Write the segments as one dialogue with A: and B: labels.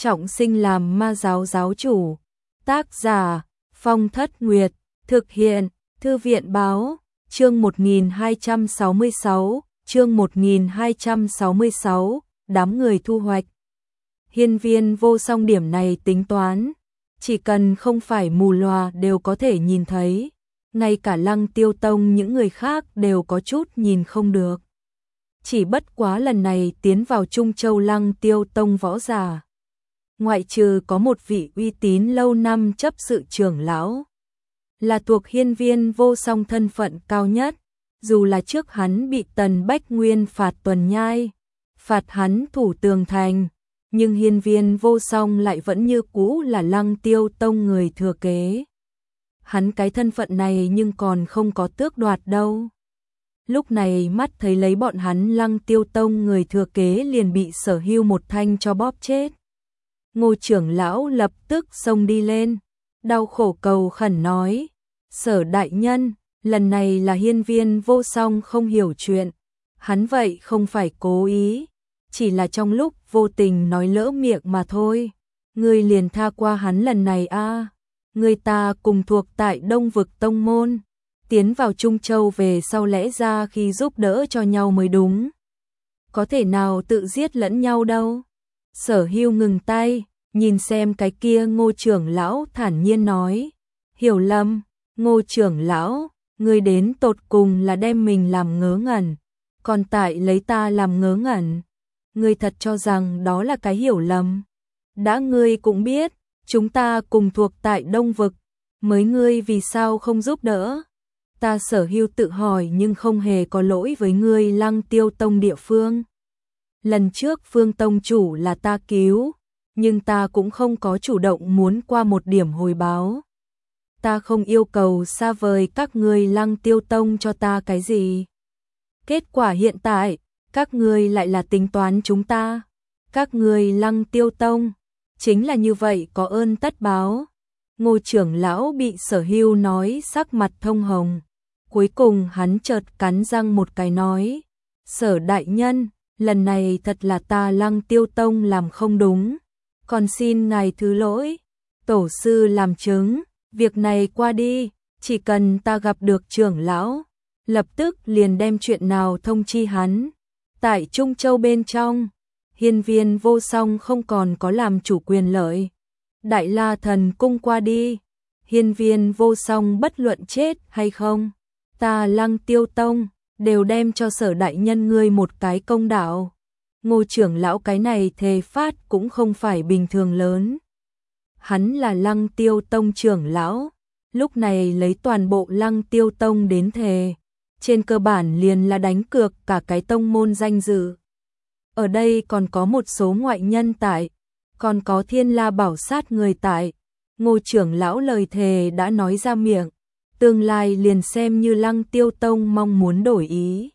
A: trọng sinh làm ma giáo giáo chủ. Tác giả Phong Thất Nguyệt, thực hiện Thư viện báo, chương 1266, chương 1266, đám người thu hoạch. Hiên Viên Vô Song điểm này tính toán, chỉ cần không phải mù lòa đều có thể nhìn thấy, ngay cả Lăng Tiêu Tông những người khác đều có chút nhìn không được. Chỉ bất quá lần này tiến vào Trung Châu Lăng Tiêu Tông võ giả, ngoại trừ có một vị uy tín lâu năm chấp sự trưởng lão, là thuộc Hiên Viên Vô Song thân phận cao nhất, dù là trước hắn bị Tần Bách Nguyên phạt tuần nhai, phạt hắn thủ tường thành, nhưng Hiên Viên Vô Song lại vẫn như cũ là Lăng Tiêu Tông người thừa kế. Hắn cái thân phận này nhưng còn không có tước đoạt đâu. Lúc này mắt thấy lấy bọn hắn Lăng Tiêu Tông người thừa kế liền bị Sở Hưu một thanh cho bóp chết. Ngô trưởng lão lập tức xông đi lên, đau khổ cầu khẩn nói: Sở đại nhân, lần này là Hiên Viên Vô Song không hiểu chuyện, hắn vậy không phải cố ý, chỉ là trong lúc vô tình nói lỡ miệng mà thôi, ngươi liền tha qua hắn lần này a. Người ta cùng thuộc tại Đông Vực Tông môn, tiến vào Trung Châu về sau lẽ ra khi giúp đỡ cho nhau mới đúng, có thể nào tự giết lẫn nhau đâu. Sở Hưu ngừng tay, nhìn xem cái kia Ngô trưởng lão thản nhiên nói: Hiểu lầm, Ngô trưởng lão, ngươi đến tột cùng là đem mình làm ngớ ngẩn, còn tại lấy ta làm ngớ ngẩn. Ngươi thật cho rằng đó là cái hiểu lầm? Đã ngươi cũng biết, chúng ta cùng thuộc tại Đông Vực, mới ngươi vì sao không giúp đỡ? Ta Sở Hưu tự hỏi nhưng không hề có lỗi với ngươi Lăng Tiêu Tông địa phương. Lần trước Phương Tông chủ là ta cứu, nhưng ta cũng không có chủ động muốn qua một điểm hồi báo. Ta không yêu cầu xa vời các ngươi Lăng Tiêu Tông cho ta cái gì. Kết quả hiện tại, các ngươi lại là tính toán chúng ta. Các ngươi Lăng Tiêu Tông, chính là như vậy có ơn tất báo. Ngô trưởng lão bị Sở Hưu nói sắc mặt thông hồng. Cuối cùng hắn chợt cắn răng một cái nói: Sở đại nhân, lần này thật là ta Lăng Tiêu Tông làm không đúng, còn xin ngài thứ lỗi. Tổ sư làm chứng, việc này qua đi, chỉ cần ta gặp được trưởng lão, lập tức liền đem chuyện nào thông chi hắn. Tại Trung Châu bên trong, Hiên Viên Vô Song không còn có làm chủ quyền lợi. Đại La Thần Cung qua đi, Hiên Viên Vô Song bất luận chết hay không, ta Lăng Tiêu Tông đều đem cho Sở đại nhân ngươi một cái công đạo. Ngô trưởng lão cái này thề phát cũng không phải bình thường lớn. Hắn là Lăng Tiêu Tông trưởng lão, lúc này lấy toàn bộ Lăng Tiêu Tông đến thề, trên cơ bản liền là đánh cược cả cái tông môn danh dự. Ở đây còn có một số ngoại nhân tại, còn có Thiên La Bảo Sát người tại. Ngô trưởng lão lời thề đã nói ra miệng, tương lai liền xem như Lăng Tiêu Tông mong muốn đổi ý,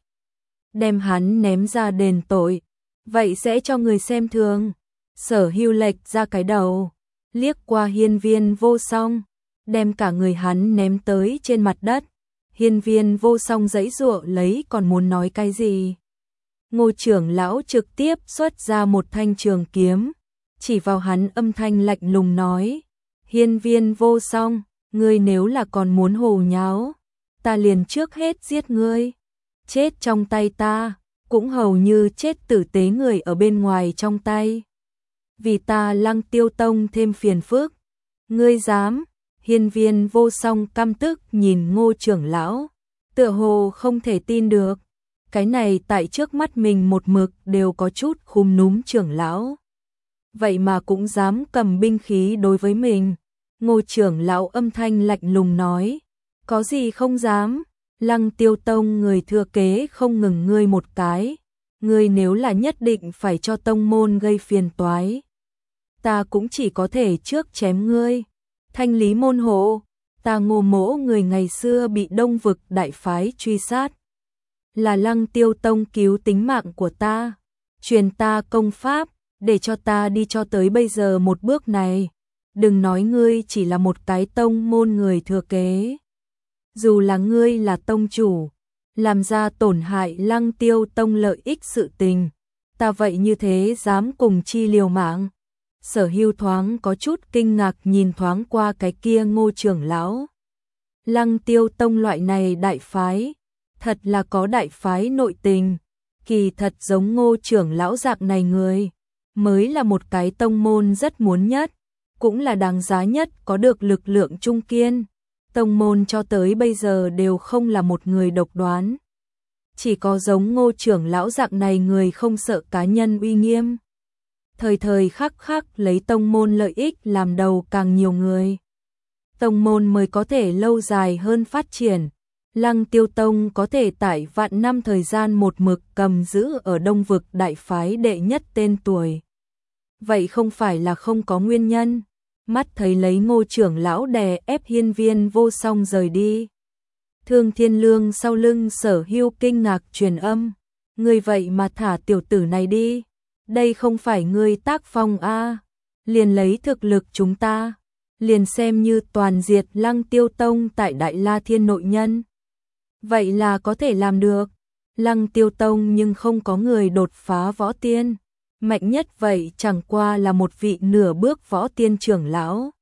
A: đem hắn ném ra đền tội, vậy sẽ cho người xem thường. Sở Hưu lệch ra cái đầu, liếc qua Hiên Viên Vô Song, đem cả người hắn ném tới trên mặt đất. Hiên Viên Vô Song giãy giụa lấy còn muốn nói cái gì. Ngô trưởng lão trực tiếp xuất ra một thanh trường kiếm, chỉ vào hắn âm thanh lạnh lùng nói: Hiên Viên Vô Song, ngươi nếu là còn muốn hồ nháo, ta liền trước hết giết ngươi. Chết trong tay ta, cũng hầu như chết tử tế người ở bên ngoài trong tay. Vì ta Lăng Tiêu Tông thêm phiền phức. Ngươi dám? Hiên Viên Vô Song căm tức nhìn Ngô trưởng lão, tựa hồ không thể tin được. Cái này tại trước mắt mình một mực đều có chút khúm núm trưởng lão, vậy mà cũng dám cầm binh khí đối với mình. Ngô trưởng lão âm thanh lạnh lùng nói: Có gì không dám, Lăng Tiêu Tông người thừa kế không ngừng ngươi một cái, ngươi nếu là nhất định phải cho tông môn gây phiền toái, ta cũng chỉ có thể trước chém ngươi, thanh lý môn hộ. Ta Ngô mỗ người ngày xưa bị Đông Vực đại phái truy sát, là Lăng Tiêu Tông cứu tính mạng của ta, truyền ta công pháp, để cho ta đi cho tới bây giờ một bước này. Đừng nói ngươi chỉ là một cái tông môn người thừa kế, dù là ngươi là tông chủ, làm ra tổn hại Lăng Tiêu Tông lợi ích sự tình, ta vậy như thế dám cùng chi liều mạng. Sở Hưu thoáng có chút kinh ngạc nhìn thoáng qua cái kia Ngô trưởng lão. Lăng Tiêu Tông loại này đại phái, thật là có đại phái nội tình, kỳ thật giống Ngô trưởng lão dạng này người, mới là một cái tông môn rất muốn nhất, cũng là đáng giá nhất có được lực lượng trung kiên. Tông môn cho tới bây giờ đều không là một người độc đoán. Chỉ có giống Ngô trưởng lão dạng này người không sợ cá nhân uy nghiêm. Thời thời khắc khắc lấy tông môn lợi ích làm đầu càng nhiều người. Tông môn mới có thể lâu dài hơn phát triển. Lăng Tiêu Tông có thể tại vạn năm thời gian một mực cầm giữ ở Đông vực đại phái đệ nhất tên tuổi. Vậy không phải là không có nguyên nhân. Mắt thấy lấy Ngô trưởng lão đè ép Hiên Viên Vô Song rời đi. Thương Thiên Lương sau lưng Sở Hưu kinh ngạc truyền âm. Ngươi vậy mà thả tiểu tử này đi. Đây không phải ngươi tác phong a, liền lấy thực lực chúng ta, liền xem như toàn diệt Lăng Tiêu Tông tại Đại La Thiên nội nhân. Vậy là có thể làm được. Lăng Tiêu Tông nhưng không có người đột phá võ tiên. Mạnh nhất vậy chẳng qua là một vị nửa bước võ tiên trưởng lão.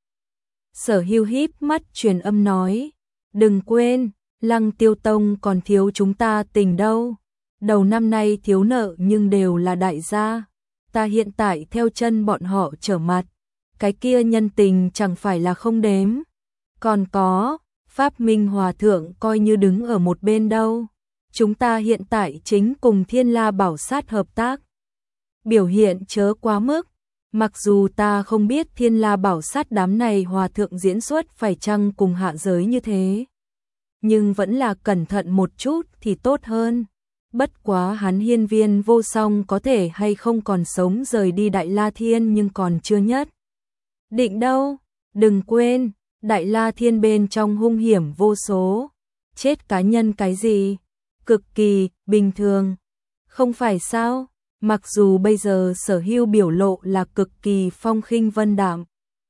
A: Sở Hưu híp mắt truyền âm nói. Đừng quên, Lăng Tiêu Tông còn thiếu chúng ta tình đâu. Đầu năm nay thiếu nợ nhưng đều là đại gia. Ta hiện tại theo chân bọn họ trở mặt. Cái kia nhân tình chẳng phải là không đếm. Còn có, Pháp Minh Hòa Thượng coi như đứng ở một bên đâu. Chúng ta hiện tại chính cùng Thiên La Bảo Sát hợp tác. Biểu hiện chớ quá mức. Mặc dù ta không biết Thiên La Bảo Sát đám này Hòa Thượng diễn xuất phải chăng cùng hạ giới như thế. Nhưng vẫn là cẩn thận một chút thì tốt hơn. Bất quá hắn Hiên Viên Vô Song có thể hay không còn sống rời đi Đại La Thiên nhưng còn chưa nhất định đâu. Đừng quên, Đại La Thiên bên trong hung hiểm vô số. Chết cá nhân cái gì? Cực kỳ bình thường. Không phải sao? Mặc dù bây giờ Sở Hưu biểu lộ là cực kỳ phong khinh vân đạm.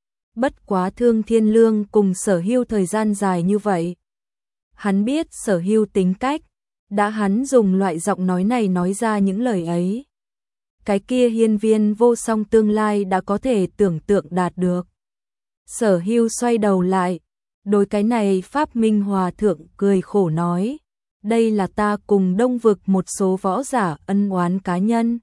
A: Bất quá Thương Thiên Lương cùng Sở Hưu thời gian dài như vậy. Hắn biết Sở Hưu tính cách. Đã hắn dùng loại giọng nói này nói ra những lời ấy. Cái kia Hiên Viên Vô Song tương lai đã có thể tưởng tượng đạt được. Sở Hưu xoay đầu lại. Đối cái này Pháp Minh Hòa Thượng cười khổ nói. Đây là ta cùng Đông vực một số võ giả ân oán cá nhân.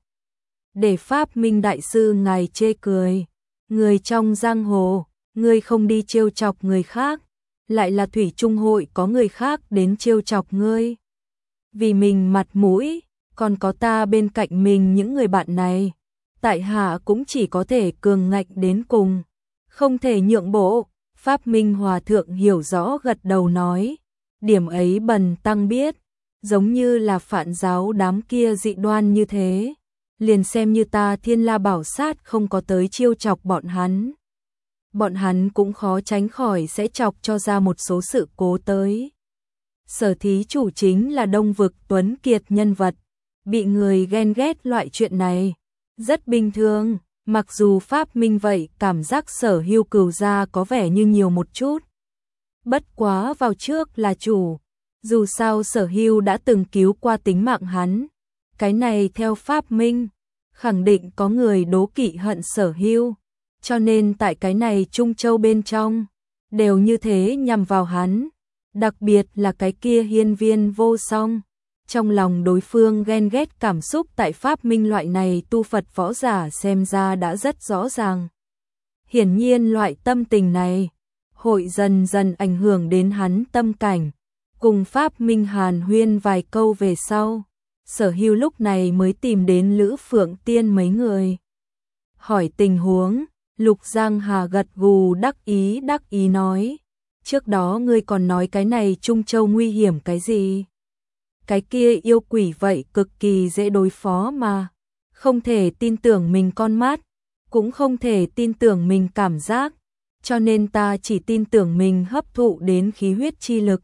A: Để Pháp Minh Đại Sư ngài chê cười. Người trong giang hồ, ngươi không đi trêu chọc người khác. Lại là Thủy Trung hội có người khác đến trêu chọc ngươi. Vì mình mặt mũi, còn có ta bên cạnh mình những người bạn này. Tại hạ cũng chỉ có thể cường ngạnh đến cùng. Không thể nhượng bộ. Pháp Minh Hòa Thượng hiểu rõ gật đầu nói. Điểm ấy Bần Tăng biết. Giống như là Phạn giáo đám kia dị đoan như thế. Liền xem như ta Thiên La Bảo Sát không có tới chiêu chọc bọn hắn. Bọn hắn cũng khó tránh khỏi sẽ chọc cho ra một số sự cố tới. Sở thí chủ chính là Đông vực tuấn kiệt nhân vật. Bị người ghen ghét loại chuyện này. Rất bình thường. Mặc dù Pháp Minh vậy cảm giác Sở Hưu cừu gia có vẻ như nhiều một chút. Bất quá vào trước là chủ. Dù sao Sở Hưu đã từng cứu qua tính mạng hắn. Cái này theo Pháp Minh, khẳng định có người đố kỵ hận Sở Hưu. Cho nên tại cái này Trung Châu bên trong, đều như thế nhằm vào hắn. Đặc biệt là cái kia Hiên Viên Vô Song. Trong lòng đối phương ghen ghét cảm xúc tại Pháp Minh loại này tu Phật võ giả xem ra đã rất rõ ràng. Hiển nhiên loại tâm tình này, hội dần dần ảnh hưởng đến hắn tâm cảnh. Cùng Pháp Minh hàn huyên vài câu về sau, Sở Hưu lúc này mới tìm đến Lữ Phượng Tiên mấy người. Hỏi tình huống, Lục Giang Hà gật gù đắc ý nói. Trước đó ngươi còn nói cái này Trung Châu nguy hiểm cái gì? Cái kia yêu quỷ vậy cực kỳ dễ đối phó mà. Không thể tin tưởng mình con mắt, cũng không thể tin tưởng mình cảm giác. Cho nên ta chỉ tin tưởng mình hấp thụ đến khí huyết chi lực.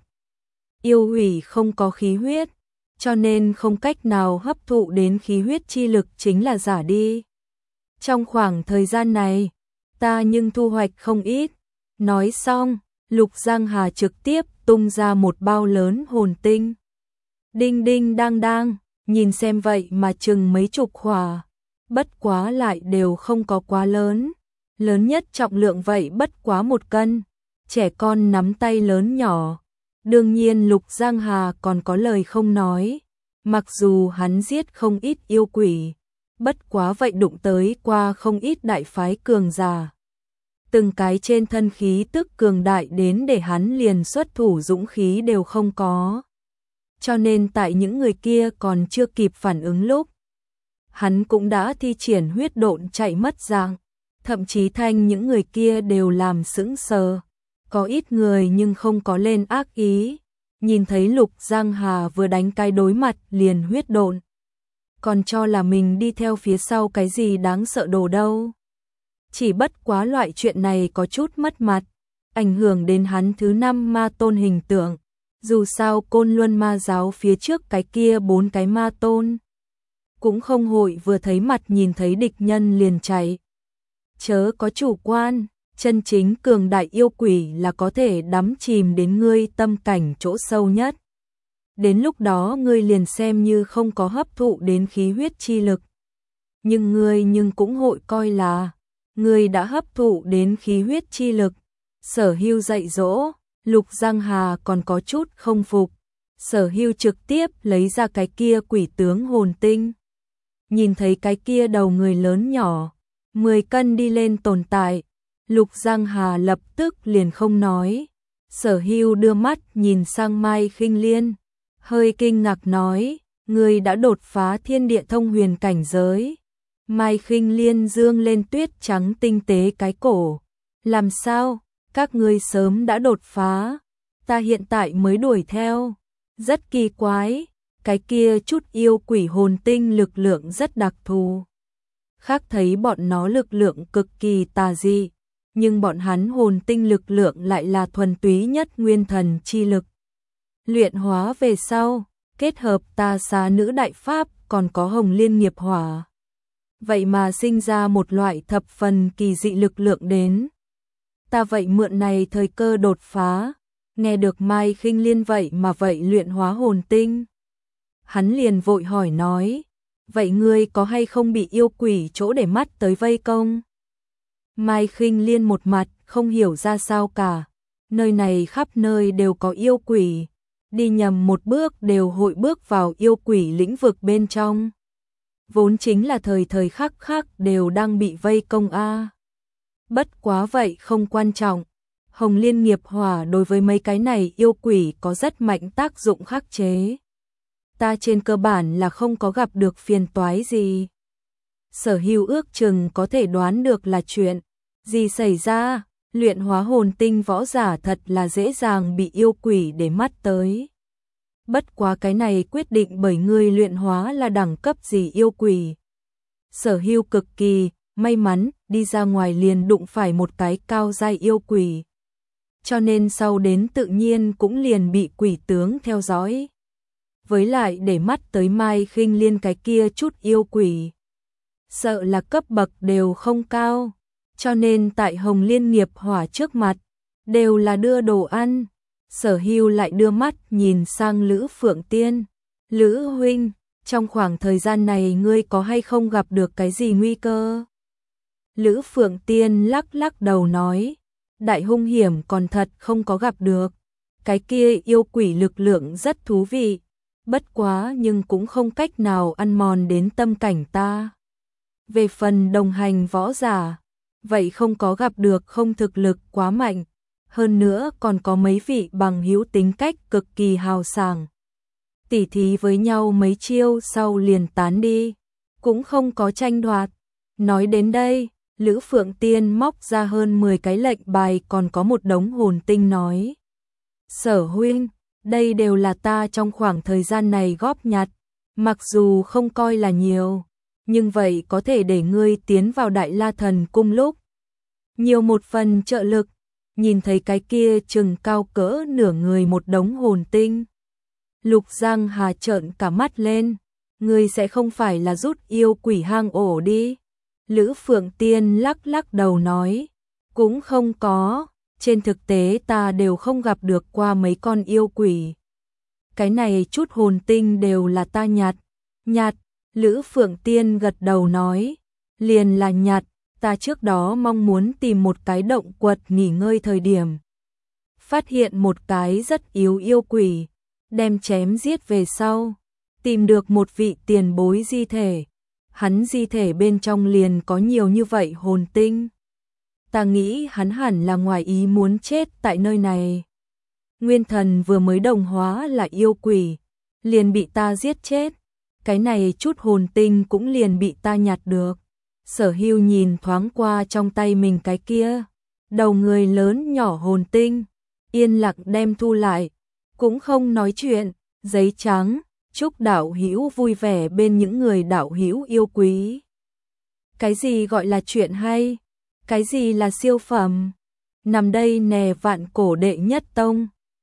A: Yêu quỷ không có khí huyết, cho nên không cách nào hấp thụ đến khí huyết chi lực chính là giả đi. Trong khoảng thời gian này, ta nhưng thu hoạch không ít. Nói xong, Lục Giang Hà trực tiếp tung ra một bao lớn hồn tinh. Đinh đinh đang đang, nhìn xem vậy mà chừng mấy chục khỏa. Bất quá lại đều không có quá lớn. lớn nhất trọng lượng vậy bất quá 1 cân, trẻ con nắm tay lớn nhỏ. Đương nhiên Lục Giang Hà còn có lời không nói, mặc dù hắn giết không ít yêu quỷ, bất quá vậy đụng tới qua không ít đại phái cường giả. Từng cái trên thân khí tức cường đại đến để hắn liền xuất thủ dũng khí đều không có. Cho nên tại những người kia còn chưa kịp phản ứng lúc, hắn cũng đã thi triển huyết độn chạy mất dạng, thậm chí thanh những người kia đều làm sững sờ. Có ít người nhưng không có lên ác ý, nhìn thấy Lục Giang Hà vừa đánh cái đối mặt liền huyết độn, còn cho là mình đi theo phía sau cái gì đáng sợ đồ đâu. Chỉ bất quá loại chuyện này có chút mất mặt, ảnh hưởng đến hắn thứ 5 ma tôn hình tượng. Dù sao Côn Luân ma giáo phía trước cái kia 4 cái ma tôn cũng không hội vừa thấy mặt nhìn thấy địch nhân liền chạy. Chớ có chủ quan, chân chính cường đại yêu quỷ là có thể đắm chìm đến ngươi tâm cảnh chỗ sâu nhất. Đến lúc đó ngươi liền xem như không có hấp thụ đến khí huyết chi lực. Nhưng ngươi cũng hội coi là ngươi đã hấp thụ đến khí huyết chi lực. Sở Hưu dạy dỗ, Lục Giang Hà còn có chút không phục. Sở Hưu trực tiếp lấy ra cái kia quỷ tướng hồn tinh. Nhìn thấy cái kia đầu người lớn nhỏ, 10 cân đi lên tồn tại, Lục Giang Hà lập tức liền không nói. Sở Hưu đưa mắt nhìn sang Mai Khinh Liên, hơi kinh ngạc nói, ngươi đã đột phá thiên địa thông huyền cảnh giới. Mai Khinh Liên dương lên tuyết trắng tinh tế cái cổ. Làm sao? Các ngươi sớm đã đột phá, ta hiện tại mới đuổi theo. Rất kỳ quái, cái kia chút yêu quỷ hồn tinh lực lượng rất đặc thù. Khác thấy bọn nó lực lượng cực kỳ tà dị, nhưng bọn hắn hồn tinh lực lượng lại là thuần túy nhất nguyên thần chi lực. Luyện hóa về sau, kết hợp tà xá nữ đại pháp còn có hồng liên nghiệp hỏa. Vậy mà sinh ra một loại thập phần kỳ dị lực lượng đến. Ta vậy mượn này thời cơ đột phá, nghe được Mai Khinh Liên vậy mà vậy luyện hóa hồn tinh. Hắn liền vội hỏi nói, vậy ngươi có hay không bị yêu quỷ chỗ để mắt tới vây công? Mai Khinh Liên một mặt không hiểu ra sao cả, nơi này khắp nơi đều có yêu quỷ, đi nhầm một bước đều hội bước vào yêu quỷ lĩnh vực bên trong. Vốn chính là thời thời khắc khắc đều đang bị vây công a. Bất quá vậy không quan trọng, hồng liên nghiệp hỏa đối với mấy cái này yêu quỷ có rất mạnh tác dụng khắc chế. Ta trên cơ bản là không có gặp được phiền toái gì. Sở Hưu ước chừng có thể đoán được là chuyện gì xảy ra, luyện hóa hồn tinh võ giả thật là dễ dàng bị yêu quỷ để mắt tới. Bất quá cái này quyết định bởi ngươi luyện hóa là đẳng cấp gì yêu quỷ. Sở Hưu cực kỳ may mắn đi ra ngoài liền đụng phải một cái cao giai yêu quỷ. Cho nên sau đến tự nhiên cũng liền bị quỷ tướng theo dõi. Với lại để mắt tới Mai Khinh Liên cái kia chút yêu quỷ, sợ là cấp bậc đều không cao, cho nên tại hồng liên nghiệp hỏa trước mặt, đều là đưa đồ ăn. Sở Hưu lại đưa mắt nhìn sang Lữ Phượng Tiên. Lữ huynh, trong khoảng thời gian này ngươi có hay không gặp được cái gì nguy cơ? Lữ Phượng Tiên lắc lắc đầu nói, đại hung hiểm còn thật không có gặp được. Cái kia yêu quỷ lực lượng rất thú vị, bất quá nhưng cũng không cách nào ăn mòn đến tâm cảnh ta. Về phần đồng hành võ giả, vậy không có gặp được không thực lực quá mạnh, hơn nữa còn có mấy vị bằng hữu tính cách cực kỳ hào sảng. Tỉ thí với nhau mấy chiêu sau liền tán đi, cũng không có tranh đoạt. Nói đến đây, Lữ Phượng Tiên móc ra hơn 10 cái lệnh bài còn có một đống hồn tinh nói. Sở huynh, đây đều là ta trong khoảng thời gian này góp nhặt, mặc dù không coi là nhiều, nhưng vậy có thể để ngươi tiến vào Đại La Thần Cung lúc nhiều một phần trợ lực. Nhìn thấy cái kia chừng cao cỡ nửa người một đống hồn tinh, Lục Giang Hà trợn cả mắt lên, ngươi sẽ không phải là rút yêu quỷ hang ổ đi? Lữ Phượng Tiên lắc lắc đầu nói, cũng không có, trên thực tế ta đều không gặp được qua mấy con yêu quỷ. Cái này chút hồn tinh đều là ta nhặt. Nhặt, Lữ Phượng Tiên gật đầu nói, liền là nhặt, Ta trước đó mong muốn tìm một cái động quật nghỉ ngơi thời điểm. Phát hiện một cái rất yếu yêu quỷ, đem chém giết về sau. Tìm được một vị tiền bối di thể. Hắn di thể bên trong liền có nhiều như vậy hồn tinh. Ta nghĩ hắn hẳn là ngoài ý muốn chết tại nơi này. Nguyên thần vừa mới đồng hóa là yêu quỷ, liền bị ta giết chết. Cái này chút hồn tinh cũng liền bị ta nhặt được. Sở Hưu nhìn thoáng qua trong tay mình cái kia, đầu người lớn nhỏ hồn tinh, yên lặng đem thu lại, cũng không nói chuyện, giấy trắng, chúc đạo hữu vui vẻ bên những người đạo hữu yêu quý. Cái gì gọi là chuyện hay? Cái gì là siêu phẩm? Nằm đây nè vạn cổ đệ nhất tông.